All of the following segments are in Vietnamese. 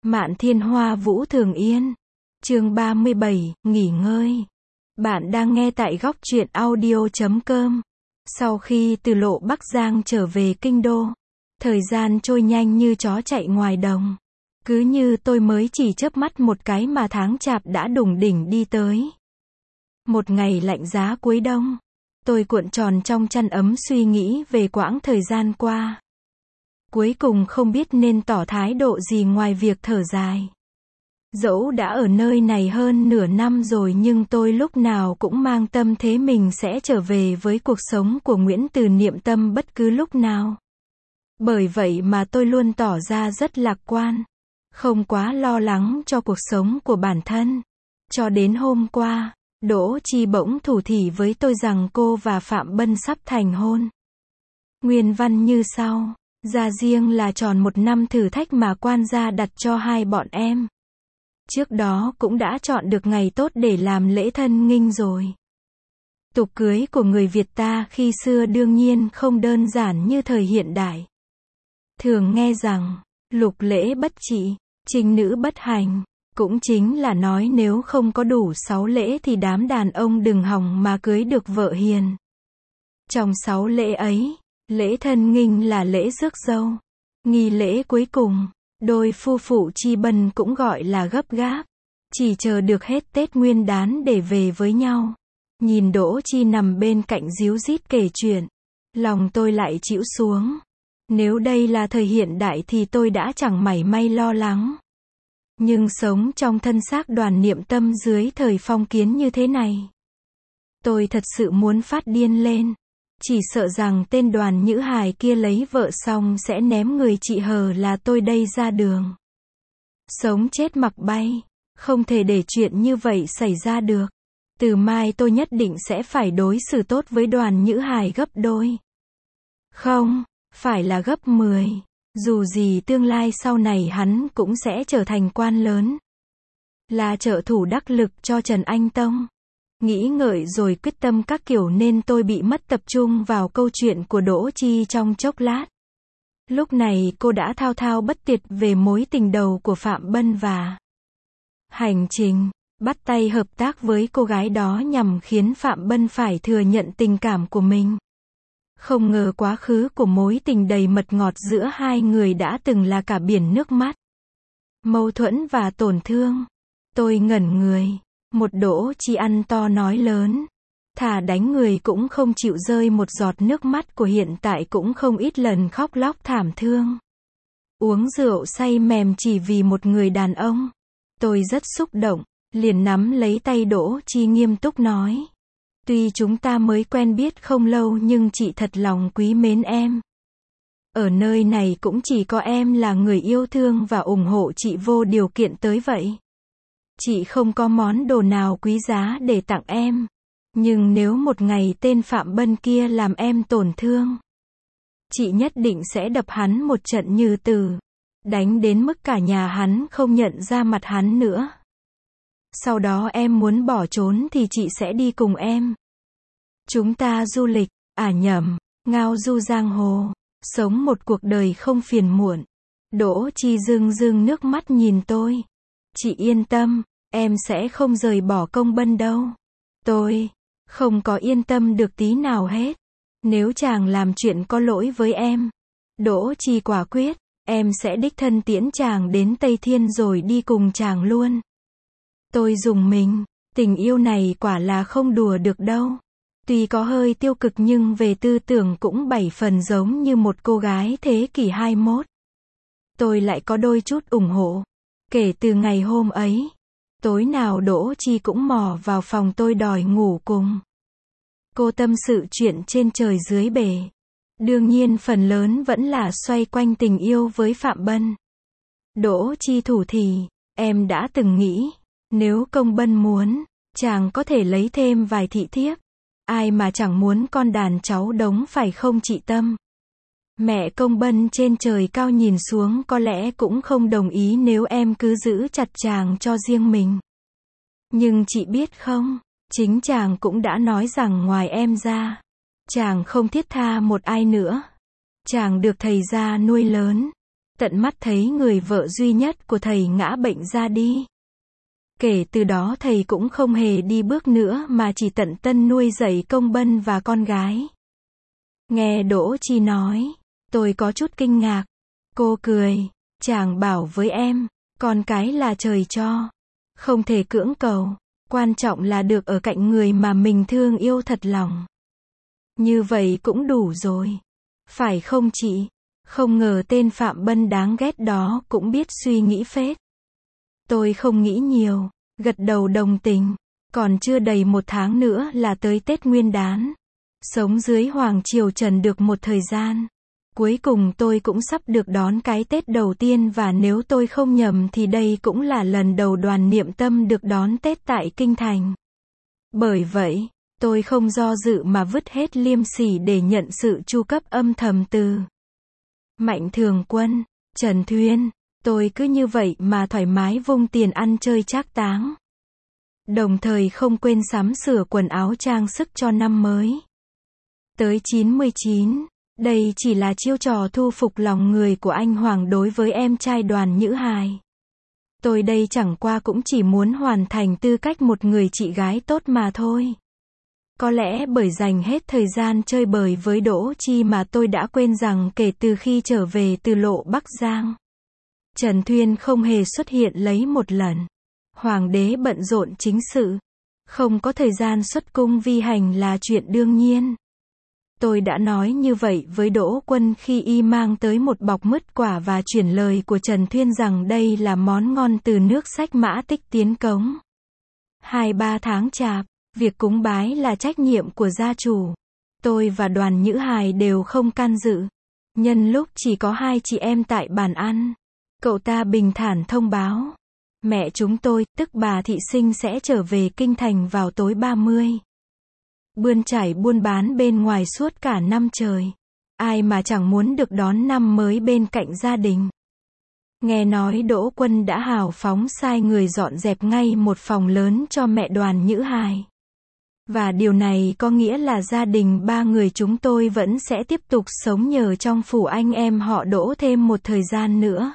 Mạn Thiên Hoa Vũ Thường Yên. Chương 37, nghỉ ngơi. Bạn đang nghe tại góc truyện audio.com. Sau khi từ Lộ Bắc Giang trở về kinh đô, thời gian trôi nhanh như chó chạy ngoài đồng. Cứ như tôi mới chỉ chớp mắt một cái mà tháng chạp đã đủng đỉnh đi tới. Một ngày lạnh giá cuối đông, tôi cuộn tròn trong chăn ấm suy nghĩ về quãng thời gian qua. Cuối cùng không biết nên tỏ thái độ gì ngoài việc thở dài. Dẫu đã ở nơi này hơn nửa năm rồi nhưng tôi lúc nào cũng mang tâm thế mình sẽ trở về với cuộc sống của Nguyễn Từ Niệm Tâm bất cứ lúc nào. Bởi vậy mà tôi luôn tỏ ra rất lạc quan, không quá lo lắng cho cuộc sống của bản thân. Cho đến hôm qua, Đỗ Chi bỗng thủ thỉ với tôi rằng cô và Phạm Bân sắp thành hôn. Nguyên văn như sau: ra riêng là tròn 1 năm thử thách mà quan gia đặt cho hai bọn em. Trước đó cũng đã chọn được ngày tốt để làm lễ thân nghinh rồi. Tục cưới của người Việt ta khi xưa đương nhiên không đơn giản như thời hiện đại. Thường nghe rằng, lục lễ bất trị, trinh nữ bất hành, cũng chính là nói nếu không có đủ 6 lễ thì đám đàn ông đừng hòng mà cưới được vợ hiền. Trong 6 lễ ấy, lễ thân nghinh là lễ rước dâu. Nghi lễ cuối cùng, đôi phu phụ Chi Bân cũng gọi là gấp gáp, chỉ chờ được hết Tết Nguyên Đán để về với nhau. Nhìn Đỗ Chi nằm bên cạnh ríu rít kể chuyện, lòng tôi lại chịu xuống. Nếu đây là thời hiện đại thì tôi đã chẳng mảy may lo lắng. Nhưng sống trong thân xác Đoàn Niệm Tâm dưới thời phong kiến như thế này, tôi thật sự muốn phát điên lên. Chỉ sợ rằng tên Đoàn Nhữ Hài kia lấy vợ xong sẽ ném người chị hờ là tôi đây ra đường. Sống chết mặc bay, không thể để chuyện như vậy xảy ra được. Từ mai tôi nhất định sẽ phải đối xử tốt với Đoàn Nhữ Hài gấp đôi. Không, phải là gấp 10. Dù gì tương lai sau này hắn cũng sẽ trở thành quan lớn, là trợ thủ đắc lực cho Trần Anh Tông. Nghĩ ngợi rồi quyết tâm các kiểu nên tôi bị mất tập trung vào câu chuyện của Đỗ Chi trong chốc lát. Lúc này cô đã thao thao bất tuyệt về mối tình đầu của Phạm Bân và hành trình bắt tay hợp tác với cô gái đó nhằm khiến Phạm Bân phải thừa nhận tình cảm của mình. Không ngờ quá khứ của mối tình đầy mật ngọt giữa hai người đã từng là cả biển nước mắt, mâu thuẫn và tổn thương. Tôi ngẩn người. Một Đỗ Chi ăn to nói lớn, thà đánh người cũng không chịu rơi một giọt nước mắt của hiện tại cũng không ít lần khóc lóc thảm thương. Uống rượu say mềm chỉ vì một người đàn ông. Tôi rất xúc động, liền nắm lấy tay Đỗ Chi nghiêm túc nói. Tuy chúng ta mới quen biết không lâu nhưng chị thật lòng quý mến em. Ở nơi này cũng chỉ có em là người yêu thương và ủng hộ chị vô điều kiện tới vậy. Chị không có món đồ nào quý giá để tặng em. Nhưng nếu một ngày tên Phạm Bân kia làm em tổn thương, chị nhất định sẽ đập hắn một trận như tử. Đánh đến mức cả nhà hắn không nhận ra mặt hắn nữa. Sau đó em muốn bỏ trốn thì chị sẽ đi cùng em. Chúng ta du lịch, nhầm, ngao du giang hồ, sống một cuộc đời không phiền muộn. Đỗ Chi rưng rưng nước mắt nhìn tôi. Chị yên tâm, em sẽ không rời bỏ Công Bân đâu. Tôi không có yên tâm được tí nào hết. Nếu chàng làm chuyện có lỗi với em, Đỗ Chi quả quyết, em sẽ đích thân tiễn chàng đến Tây Thiên rồi đi cùng chàng luôn. Tôi rùng mình, tình yêu này quả là không đùa được đâu. Tuy có hơi tiêu cực nhưng về tư tưởng cũng 7 phần giống như một cô gái thế kỷ 21. Tôi lại có đôi chút ủng hộ. Kể từ ngày hôm ấy, tối nào Đỗ Chi cũng mò vào phòng tôi đòi ngủ cùng. Cô tâm sự chuyện trên trời dưới bể. Đương nhiên phần lớn vẫn là xoay quanh tình yêu với Phạm Bân. Đỗ Chi thủ thỉ, em đã từng nghĩ, nếu Công Bân muốn, chàng có thể lấy thêm vài thị thiếp. Ai mà chẳng muốn con đàn cháu đống phải không chị Tâm? Mẹ Công Bân trên trời cao nhìn xuống có lẽ cũng không đồng ý nếu em cứ giữ chặt chàng cho riêng mình. Nhưng chị biết không, chính chàng cũng đã nói rằng ngoài em ra, chàng không thiết tha một ai nữa. Chàng được thầy gia nuôi lớn, tận mắt thấy người vợ duy nhất của thầy ngã bệnh ra đi. Kể từ đó thầy cũng không hề đi bước nữa mà chỉ tận tâm nuôi dạy Công Bân và con gái. Nghe Đỗ Chi nói, tôi có chút kinh ngạc. Cô cười, chàng bảo với em, con cái là trời cho, không thể cưỡng cầu, quan trọng là được ở cạnh người mà mình thương yêu thật lòng. Như vậy cũng đủ rồi. Phải không chị? Không ngờ tên Phạm Bân đáng ghét đó cũng biết suy nghĩ phết. Tôi không nghĩ nhiều, gật đầu đồng tình. Còn chưa đầy 1 tháng nữa là tới Tết Nguyên Đán. Sống dưới Hoàng Triều Trần được một thời gian. Cuối cùng tôi cũng sắp được đón cái Tết đầu tiên, và nếu tôi không nhầm thì đây cũng là lần đầu Đoàn Niệm Tâm được đón Tết tại Kinh Thành. Bởi vậy, tôi không do dự mà vứt hết liêm sỉ để nhận sự chu cấp âm thầm từ Mạnh Thường Quân, Trần Thuyên. Tôi cứ như vậy mà thoải mái vung tiền ăn chơi trác táng. Đồng thời không quên sắm sửa quần áo trang sức cho năm mới. Tới 99, đây chỉ là chiêu trò thu phục lòng người của anh Hoàng đối với em trai Đoàn Nhữ Hài. Tôi đây chẳng qua cũng chỉ muốn hoàn thành tư cách một người chị gái tốt mà thôi. Có lẽ bởi dành hết thời gian chơi bời với Đỗ Chi mà tôi đã quên rằng kể từ khi trở về từ Lộ Bắc Giang, Trần Thuyên không hề xuất hiện lấy một lần. Hoàng đế bận rộn chính sự, không có thời gian xuất cung vi hành là chuyện đương nhiên. Tôi đã nói như vậy với Đỗ Quân khi y mang tới một bọc mứt quả và chuyển lời của Trần Thuyên rằng đây là món ngon từ nước Sách Mã Tích tiến cống. 2-3 tháng chạp, việc cúng bái là trách nhiệm của gia chủ. Tôi và Đoàn Nhữ Hài đều không can dự. Nhân lúc chỉ có 2 chị em tại bàn ăn, cậu ta bình thản thông báo. Mẹ chúng tôi, tức bà Thị Sinh sẽ trở về Kinh Thành vào tối 30. Bươn chải buôn bán bên ngoài suốt cả năm trời. Ai mà chẳng muốn được đón năm mới bên cạnh gia đình. Nghe nói Đỗ Quân đã hào phóng sai người dọn dẹp ngay một phòng lớn cho mẹ Đoàn Nhữ Hài. Và điều này có nghĩa là gia đình 3 người chúng tôi vẫn sẽ tiếp tục sống nhờ trong phủ anh em họ Đỗ thêm một thời gian nữa.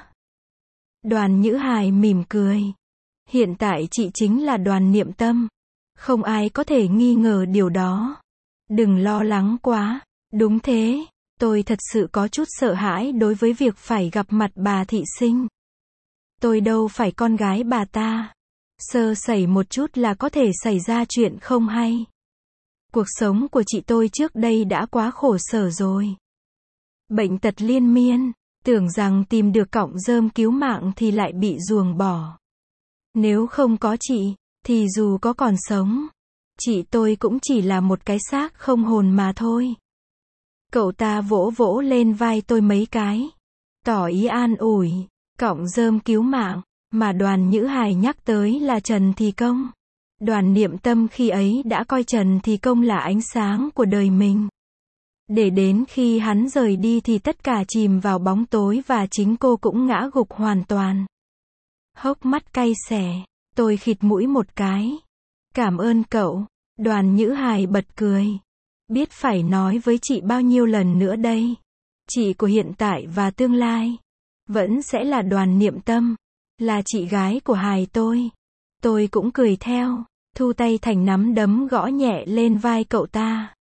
Đoàn Nhữ Hài mỉm cười. Hiện tại chị chính là Đoàn Niệm Tâm. Không ai có thể nghi ngờ điều đó. Đừng lo lắng quá. Đúng thế, tôi thật sự có chút sợ hãi đối với việc phải gặp mặt bà Thị Sinh. Tôi đâu phải con gái bà ta. Sơ sẩy một chút là có thể xảy ra chuyện không hay. Cuộc sống của chị tôi trước đây đã quá khổ sở rồi. Bệnh tật liên miên, tưởng rằng tìm được cọng rơm cứu mạng thì lại bị ruồng bỏ. Nếu không có chị, thì dù có còn sống, chị tôi cũng chỉ là một cái xác không hồn mà thôi. Cậu ta vỗ vỗ lên vai tôi mấy cái, tỏ ý an ủi. Cọng rơm cứu mạng mà Đoàn Nhữ Hài nhắc tới là Trần Thì Công. Đoàn Niệm Tâm khi ấy đã coi Trần Thì Công là ánh sáng của đời mình. Để đến khi hắn rời đi thì tất cả chìm vào bóng tối và chính cô cũng ngã gục hoàn toàn. Hốc mắt cay xè, tôi khịt mũi một cái. Cảm ơn cậu. Đoàn Nhữ Hài bật cười. Biết phải nói với chị bao nhiêu lần nữa đây. Chị của hiện tại và tương lai vẫn sẽ là Đoàn Niệm Tâm, là chị gái của Hài tôi. Tôi cũng cười theo, thu tay thành nắm đấm gõ nhẹ lên vai cậu ta.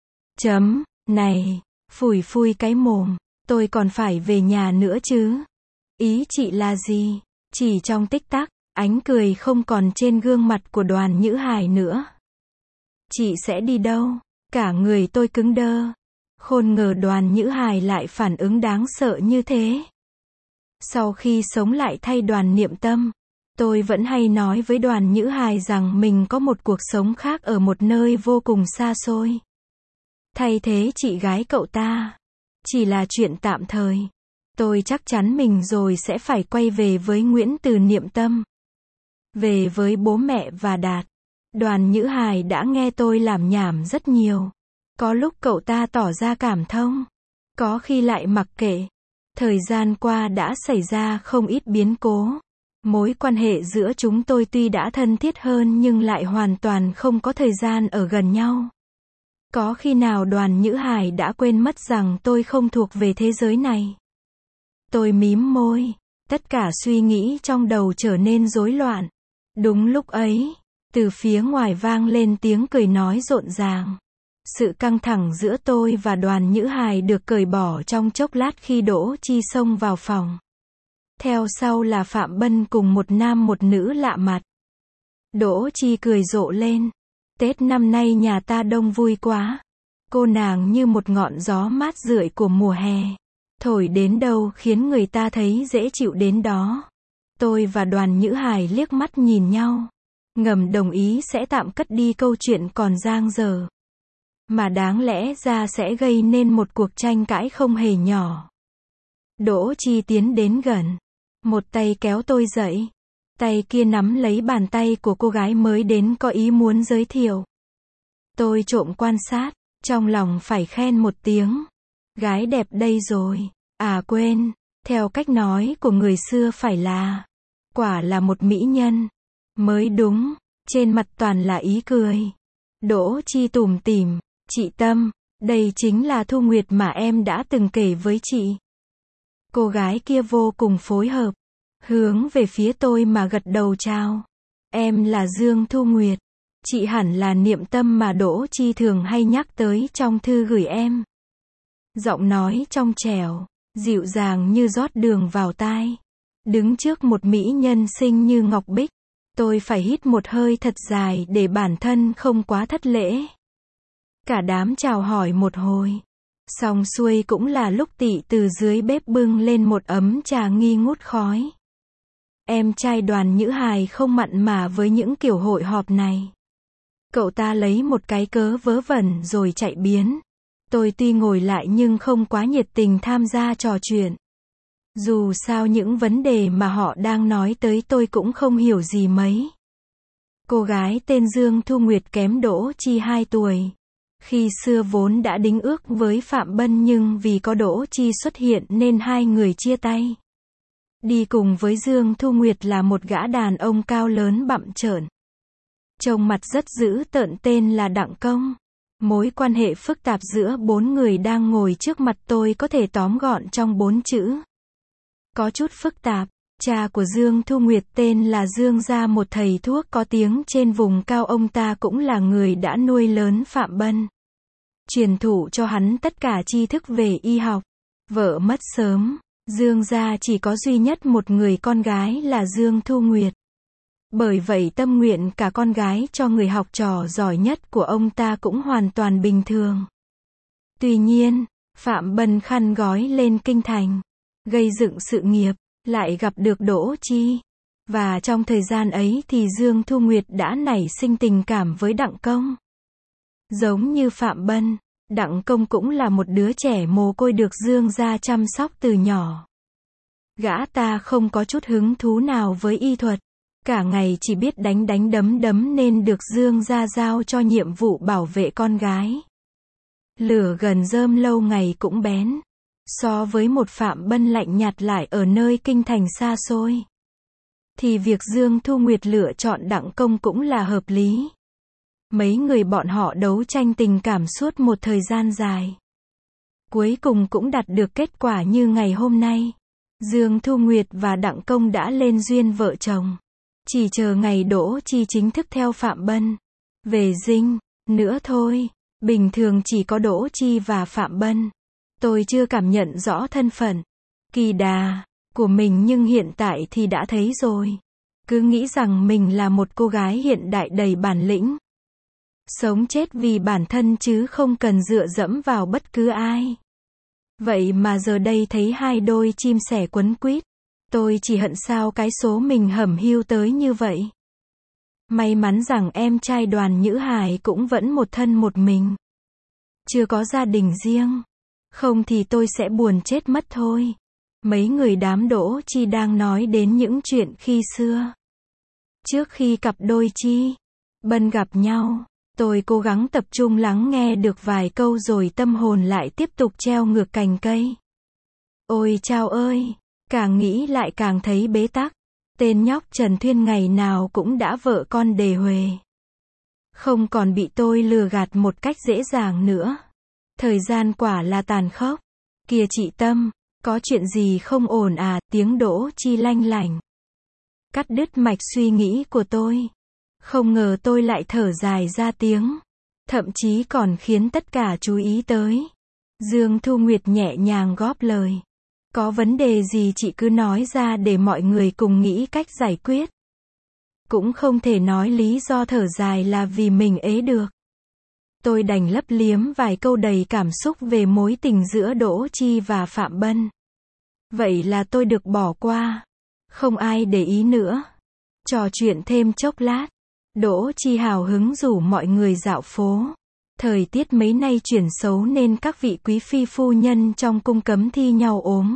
Này, phủi phui cái mồm, tôi còn phải về nhà nữa chứ. Ý chị là gì? Chỉ trong tích tắc, ánh cười không còn trên gương mặt của Đoàn Nhữ Hài nữa. Chị sẽ đi đâu? Cả người tôi cứng đơ. Khôn ngờ Đoàn Nhữ Hài lại phản ứng đáng sợ như thế. Sau khi sống lại thay Đoàn Niệm Tâm, tôi vẫn hay nói với Đoàn Nhữ Hài rằng mình có một cuộc sống khác ở một nơi vô cùng xa xôi. Thay thế chị gái cậu ta chỉ là chuyện tạm thời. Tôi chắc chắn mình rồi sẽ phải quay về với Nguyễn Từ Niệm Tâm, về với bố mẹ và Đạt. Đoàn Nhữ Hài đã nghe tôi làm nhảm rất nhiều. Có lúc cậu ta tỏ ra cảm thông, có khi lại mặc kệ. Thời gian qua đã xảy ra không ít biến cố. Mối quan hệ giữa chúng tôi tuy đã thân thiết hơn nhưng lại hoàn toàn không có thời gian ở gần nhau. Có khi nào Đoàn Nhữ Hài đã quên mất rằng tôi không thuộc về thế giới này? Tôi mím môi. Tất cả suy nghĩ trong đầu trở nên rối loạn. Đúng lúc ấy, từ phía ngoài vang lên tiếng cười nói rộn ràng. Sự căng thẳng giữa tôi và Đoàn Nhữ Hài được cởi bỏ trong chốc lát khi Đỗ Chi xông vào phòng. Theo sau là Phạm Bân cùng một nam một nữ lạ mặt. Đỗ Chi cười rộ lên. Tết năm nay nhà ta đông vui quá. Cô nàng như một ngọn gió mát rượi của mùa hè. Thổi đến đâu khiến người ta thấy dễ chịu đến đó. Tôi và Đoàn Nhữ Hài liếc mắt nhìn nhau. Ngầm đồng ý sẽ tạm cất đi câu chuyện còn dang dở. Mà đáng lẽ ra sẽ gây nên một cuộc tranh cãi không hề nhỏ. Đỗ Chi tiến đến gần. Một tay kéo tôi dậy. Tay kia nắm lấy bàn tay của cô gái mới đến có ý muốn giới thiệu. Tôi trộm quan sát, trong lòng phải khen một tiếng. Gái đẹp đây rồi. À quên, theo cách nói của người xưa phải là, quả là một mỹ nhân. Mới đúng, trên mặt toàn là ý cười. Đỗ Chi tủm tỉm, chị Tâm, đây chính là Thu Nguyệt mà em đã từng kể với chị. Cô gái kia vô cùng phối hợp, hướng về phía tôi mà gật đầu chào. Em là Dương Thu Nguyệt. Chị hẳn là Niệm Tâm mà Đỗ Chi thường hay nhắc tới trong thư gửi em. Giọng nói trong trẻo, dịu dàng như rót đường vào tai. Đứng trước một mỹ nhân xinh như ngọc bích, tôi phải hít một hơi thật dài để bản thân không quá thất lễ. Cả đám chào hỏi một hồi. Xong xuôi cũng là lúc Tị từ dưới bếp bưng lên một ấm trà nghi ngút khói. Em trai Đoàn Nhữ Hài không mặn mà với những kiểu hội họp này. Cậu ta lấy một cái cớ vớ vẩn rồi chạy biến. Tôi tuy ngồi lại nhưng không quá nhiệt tình tham gia trò chuyện. Dù sao những vấn đề mà họ đang nói tới tôi cũng không hiểu gì mấy. Cô gái tên Dương Thu Nguyệt kém Đỗ Chi 2 tuổi. Khi xưa vốn đã đính ước với Phạm Bân nhưng vì có Đỗ Chi xuất hiện nên hai người chia tay. Đi cùng với Dương Thu Nguyệt là một gã đàn ông cao lớn bặm trợn. Trông mặt rất dữ tợn tên là Đặng Công. Mối quan hệ phức tạp giữa 4 người đang ngồi trước mặt tôi có thể tóm gọn trong 4 chữ. Có chút phức tạp. Cha của Dương Thu Nguyệt tên là Dương Gia, một thầy thuốc có tiếng trên vùng cao, ông ta cũng là người đã nuôi lớn Phạm Bân. Truyền thụ cho hắn tất cả tri thức về y học. Vợ mất sớm, Dương Gia chỉ có duy nhất một người con gái là Dương Thu Nguyệt. Bởi vậy tâm nguyện cả con gái cho người học trò giỏi nhất của ông ta cũng hoàn toàn bình thường. Tuy nhiên, Phạm Bân khăn gói lên kinh thành, gây dựng sự nghiệp, lại gặp được Đỗ Chi. Và trong thời gian ấy thì Dương Thu Nguyệt đã nảy sinh tình cảm với Đặng Công. Giống như Phạm Bân, Đặng Công cũng là một đứa trẻ mồ côi được Dương gia chăm sóc từ nhỏ. Gã ta không có chút hứng thú nào với y thuật. Cả ngày chỉ biết đánh đánh đấm đấm nên được Dương gia giao cho nhiệm vụ bảo vệ con gái. Lửa gần rơm lâu ngày cũng bén. So với một Phạm Bân lạnh nhạt lại ở nơi kinh thành xa xôi, thì việc Dương Thu Nguyệt lựa chọn Đặng Công cũng là hợp lý. Mấy người bọn họ đấu tranh tình cảm suốt một thời gian dài. Cuối cùng cũng đạt được kết quả như ngày hôm nay. Dương Thu Nguyệt và Đặng Công đã lên duyên vợ chồng. Chỉ chờ ngày Đỗ Chi chính thức theo Phạm Bân về dinh nữa thôi. Bình thường chỉ có Đỗ Chi và Phạm Bân. Tôi chưa cảm nhận rõ thân phận kỳ đà của mình nhưng hiện tại thì đã thấy rồi. Cứ nghĩ rằng mình là một cô gái hiện đại đầy bản lĩnh. Sống chết vì bản thân chứ không cần dựa dẫm vào bất cứ ai. Vậy mà giờ đây thấy hai đôi chim sẻ quấn quýt. Tôi chỉ hận sao cái số mình hẩm hiu tới như vậy. May mắn rằng em trai Đoàn Nhữ Hài cũng vẫn một thân một mình. Chưa có gia đình riêng. Không thì tôi sẽ buồn chết mất thôi. Mấy người đám Đỗ Chi đang nói đến những chuyện khi xưa. Trước khi cặp đôi Chi Bân gặp nhau, tôi cố gắng tập trung lắng nghe được vài câu rồi tâm hồn lại tiếp tục treo ngược cành cây. Ôi chao ơi, càng nghĩ lại càng thấy bế tắc. Tên nhóc Trần Thuyên ngày nào cũng đã vợ con đề huề. Không còn bị tôi lừa gạt một cách dễ dàng nữa. Thời gian quả là tàn khốc. Kìa chị Tâm, Có chuyện gì không ổn à, tiếng Đỗ Chi lanh lảnh. Cắt đứt mạch suy nghĩ của tôi. Không ngờ tôi lại thở dài ra tiếng. Thậm chí còn khiến tất cả chú ý tới. Dương Thu Nguyệt nhẹ nhàng góp lời. Có vấn đề gì chị cứ nói ra để mọi người cùng nghĩ cách giải quyết. Cũng không thể nói lý do thở dài là vì mình ế được. Tôi đành lấp liếm vài câu đầy cảm xúc về mối tình giữa Đỗ Chi và Phạm Bân. Vậy là tôi được bỏ qua. Không ai để ý nữa. Trò chuyện thêm chốc lát. Đỗ Chi hào hứng rủ mọi người dạo phố. Thời tiết mấy nay chuyển xấu nên các vị quý phi phu nhân trong cung cấm thi nhau ốm.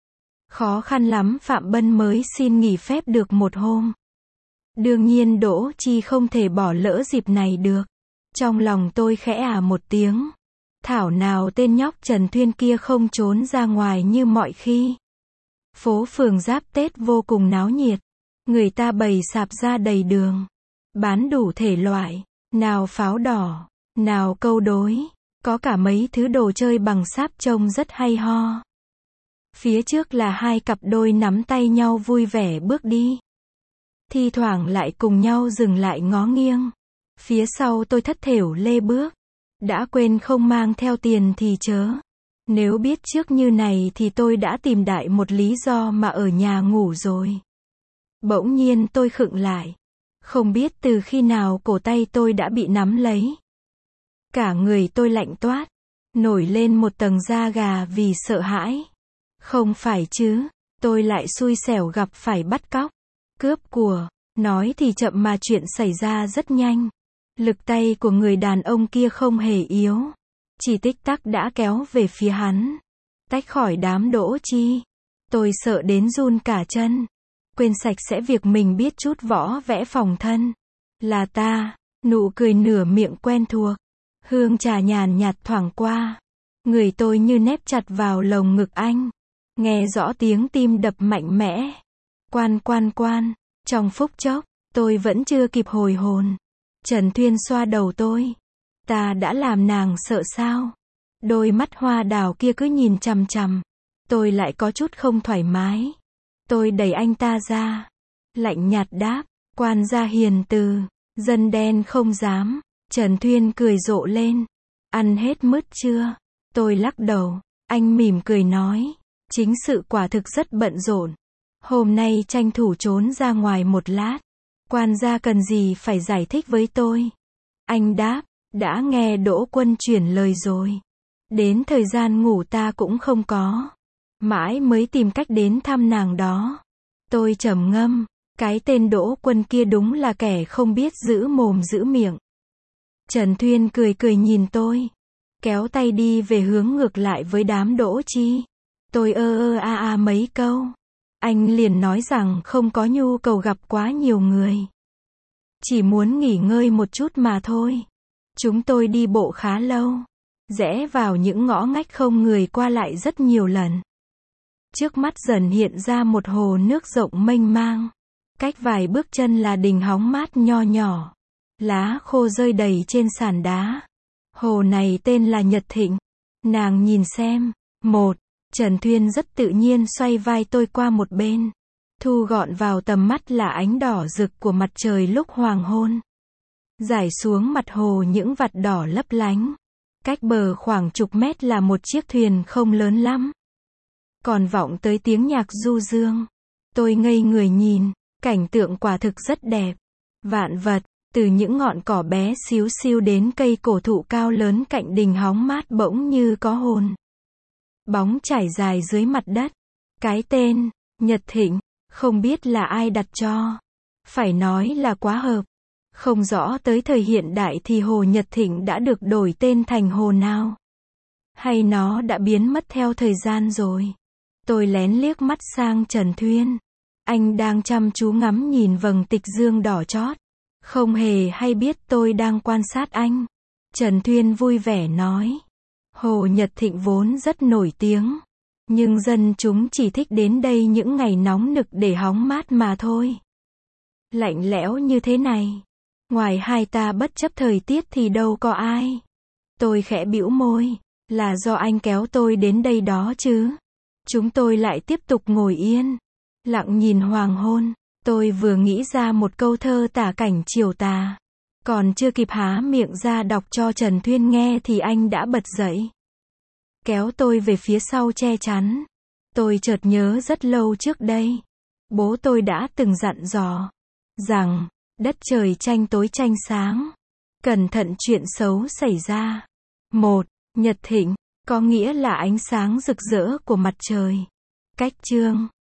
Khó khăn lắm Phạm Bân mới xin nghỉ phép được một hôm. Đương nhiên Đỗ Chi không thể bỏ lỡ dịp này được. Trong lòng tôi khẽ một tiếng. Thảo nào tên nhóc Trần Thuyên kia không trốn ra ngoài như mọi khi. Phố phường giáp Tết vô cùng náo nhiệt. Người ta bày sạp ra đầy đường. Bán đủ thể loại. Nào pháo đỏ. Nào câu đối. Có cả mấy thứ đồ chơi bằng sáp trông rất hay ho. Phía trước là hai cặp đôi nắm tay nhau vui vẻ bước đi. Thi thoảng lại cùng nhau dừng lại ngó nghiêng. Phía sau tôi thất thểu lê bước. Đã quên không mang theo tiền thì chớ. Nếu biết trước như này thì tôi đã tìm đại một lý do mà ở nhà ngủ rồi. Bỗng nhiên tôi khựng lại. Không biết từ khi nào cổ tay tôi đã bị nắm lấy. Cả người tôi lạnh toát. Nổi lên một tầng da gà vì sợ hãi. Không phải chứ, tôi lại xui xẻo gặp phải bắt cóc, cướp của. Nói thì chậm mà chuyện xảy ra rất nhanh. Lực tay của người đàn ông kia không hề yếu. Chỉ tích tắc đã kéo về phía hắn. Tách khỏi đám Đỗ Chi. Tôi sợ đến run cả chân. Quên sạch sẽ việc mình biết chút võ vẽ phòng thân. Là ta, nụ cười nửa miệng quen thuộc. Hương trà nhàn nhạt thoảng qua. Người tôi như nép chặt vào lồng ngực anh. Nghe rõ tiếng tim đập mạnh mẽ. Quan. Trong phút chốc, tôi vẫn chưa kịp hồi hồn. Trần Thuyên xoa đầu tôi. Ta đã làm nàng sợ sao? Đôi mắt hoa đào kia cứ nhìn chằm chằm. Tôi lại có chút không thoải mái. Tôi đẩy anh ta ra. Lạnh nhạt đáp. Quan gia hiền từ. Dân đen không dám. Trần Thuyên cười rộ lên. Ăn hết mứt chưa? Tôi lắc đầu. Anh mỉm cười nói. Chính sự quả thực rất bận rộn. Hôm nay tranh thủ trốn ra ngoài một lát. Quan gia cần gì phải giải thích với tôi? Anh đáp. Đã nghe Đỗ Quân chuyển lời rồi. Đến thời gian ngủ ta cũng không có. Mãi mới tìm cách đến thăm nàng đó. Tôi trầm ngâm. Cái tên Đỗ Quân kia đúng là kẻ không biết giữ mồm giữ miệng. Trần Thuyên cười nhìn tôi. Kéo tay đi về hướng ngược lại với đám Đỗ Chi. Tôi mấy câu. Anh liền nói rằng không có nhu cầu gặp quá nhiều người. Chỉ muốn nghỉ ngơi một chút mà thôi. Chúng tôi đi bộ khá lâu. Rẽ vào những ngõ ngách không người qua lại rất nhiều lần. Trước mắt dần hiện ra một hồ nước rộng mênh mang. Cách vài bước chân là đình hóng mát nho nhỏ. Lá khô rơi đầy trên sàn đá. Hồ này tên là Nhật Thịnh. Nàng nhìn xem. Trần Thuyên rất tự nhiên xoay vai tôi qua một bên. Thu gọn vào tầm mắt là ánh đỏ rực của mặt trời lúc hoàng hôn. Rải xuống mặt hồ những vạt đỏ lấp lánh. Cách bờ khoảng chục mét là một chiếc thuyền không lớn lắm. Còn vọng tới tiếng nhạc du dương. Tôi ngây người nhìn. Cảnh tượng quả thực rất đẹp. Vạn vật, từ những ngọn cỏ bé xíu xiu đến cây cổ thụ cao lớn cạnh đình hóng mát bỗng như có hồn. Bóng trải dài dưới mặt đất. Cái tên, Nhật Thịnh, không biết là ai đặt cho. Phải nói là quá hợp. Không rõ tới thời hiện đại thì hồ Nhật Thịnh đã được đổi tên thành hồ nào. Hay nó đã biến mất theo thời gian rồi. Tôi lén liếc mắt sang Trần Thuyên. Anh đang chăm chú ngắm nhìn vầng tịch dương đỏ chót. Không hề hay biết tôi đang quan sát anh. Trần Thuyên vui vẻ nói. Hồ Nhật Thịnh vốn rất nổi tiếng. Nhưng dân chúng chỉ thích đến đây những ngày nóng nực để hóng mát mà thôi. Lạnh lẽo như thế này. Ngoài hai ta bất chấp thời tiết thì đâu có ai. Tôi khẽ bĩu môi. Là do anh kéo tôi đến đây đó chứ. Chúng tôi lại tiếp tục ngồi yên, lặng nhìn hoàng hôn. Tôi vừa nghĩ ra một câu thơ tả cảnh chiều tà. Còn chưa kịp há miệng ra đọc cho Trần Thuyên nghe thì anh đã bật dậy, kéo tôi về phía sau che chắn. Tôi chợt nhớ rất lâu trước đây, bố tôi đã từng dặn dò rằng, đất trời tranh tối tranh sáng, cẩn thận chuyện xấu xảy ra. Một, nhật thịnh, có nghĩa là ánh sáng rực rỡ của mặt trời. Cách chương